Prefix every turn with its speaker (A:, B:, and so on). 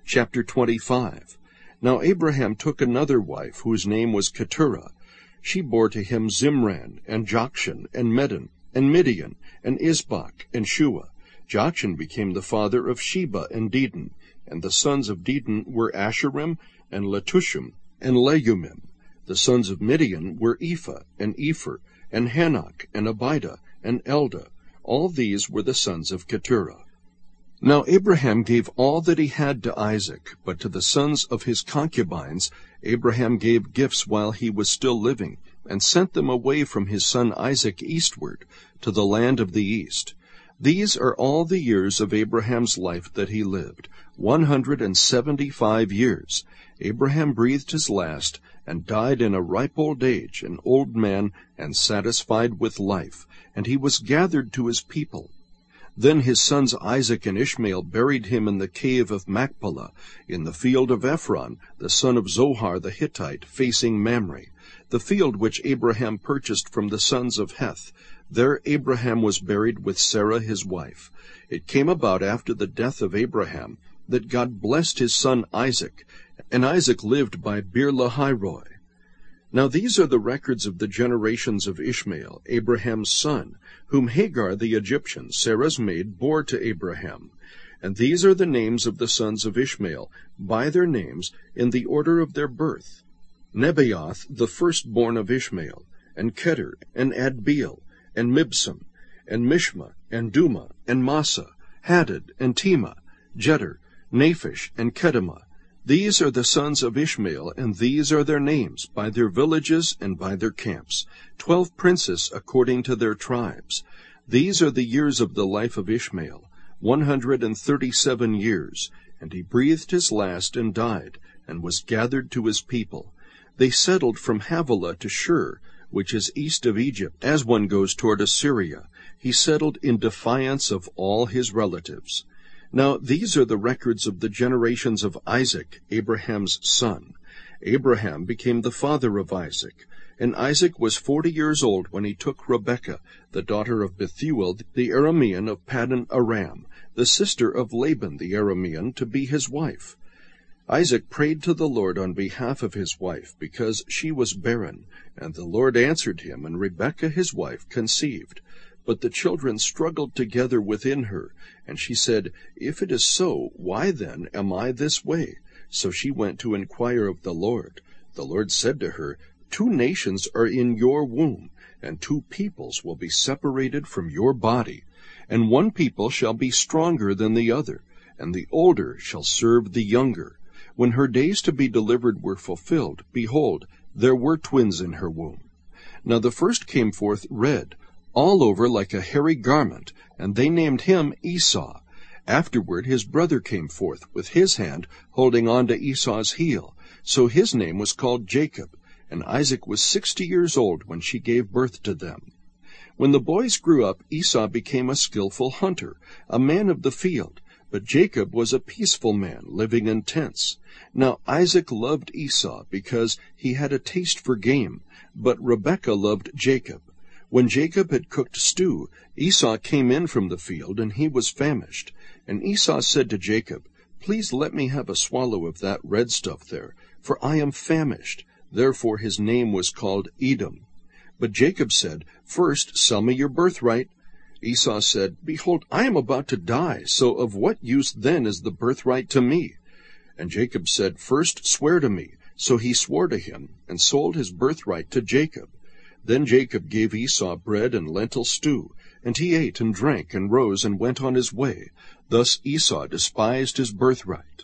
A: Chapter 25. Now Abraham took another wife, whose name was Keturah. She bore to him Zimran, and Jokshan, and Medan, and Midian, and Isbak, and Shua. Jokshan became the father of Sheba and Dedan, and the sons of Dedan were Asherim, and Letushim, and Leumim. The sons of Midian were Ephah, and Epher, and Hanok, and Abidah, and Eldah. All these were the sons of Keturah. Now Abraham gave all that he had to Isaac, but to the sons of his concubines Abraham gave gifts while he was still living, and sent them away from his son Isaac eastward, to the land of the east. These are all the years of Abraham's life that he lived, 175 years. Abraham breathed his last, and died in a ripe old age, an old man, and satisfied with life, and he was gathered to his people. Then his sons Isaac and Ishmael buried him in the cave of Machpelah, in the field of Ephron, the son of Zohar the Hittite, facing Mamre, the field which Abraham purchased from the sons of Heth. There Abraham was buried with Sarah his wife. It came about after the death of Abraham that God blessed his son Isaac, and Isaac lived by Beer-lahai-roi. Now these are the records of the generations of Ishmael, Abraham's son, whom Hagar the Egyptian, Sarah's maid, bore to Abraham. And these are the names of the sons of Ishmael, by their names, in the order of their birth: Nebaioth, the firstborn of Ishmael, and Ketur, and Adbeel, and Mibsam, and Mishma, and Duma, and Massa, Hadad, and Tema, Jeter, Naphish, and Kedemah. These are the sons of Ishmael, and these are their names, by their villages and by their camps, 12 princes according to their tribes. These are the years of the life of Ishmael, 137 years, and he breathed his last and died, and was gathered to his people. They settled from Havilah to Shur, which is east of Egypt, as one goes toward Assyria. He settled in defiance of all his relatives. Now these are the records of the generations of Isaac, Abraham's son. Abraham became the father of Isaac, and Isaac was 40 years old when he took Rebekah, the daughter of Bethuel the Aramean of Paddan Aram, the sister of Laban the Aramean, to be his wife. Isaac prayed to the Lord on behalf of his wife, because she was barren, and the Lord answered him, and Rebekah his wife conceived. But the children struggled together within her, and she said, If it is so, why then am I this way? So she went to inquire of the Lord. The Lord said to her, 2 nations are in your womb, and 2 peoples will be separated from your body. And one people shall be stronger than the other, and the older shall serve the younger. When her days to be delivered were fulfilled, behold, there were twins in her womb. Now the first came forth red, all over like a hairy garment, and they named him Esau. Afterward his brother came forth with his hand holding on to Esau's heel, so his name was called Jacob, and Isaac was 60 years old when she gave birth to them. When the boys grew up, Esau became a skillful hunter, a man of the field, but Jacob was a peaceful man, living in tents. Now Isaac loved Esau because he had a taste for game, but Rebekah loved Jacob. When Jacob had cooked stew, Esau came in from the field, and he was famished. And Esau said to Jacob, Please let me have a swallow of that red stuff there, for I am famished. Therefore his name was called Edom. But Jacob said, First sell me your birthright. Esau said, Behold, I am about to die, so of what use then is the birthright to me? And Jacob said, First swear to me. So he swore to him, and sold his birthright to Jacob. Then Jacob gave Esau bread and lentil stew, and he ate and drank and rose and went on his way. Thus Esau despised his birthright.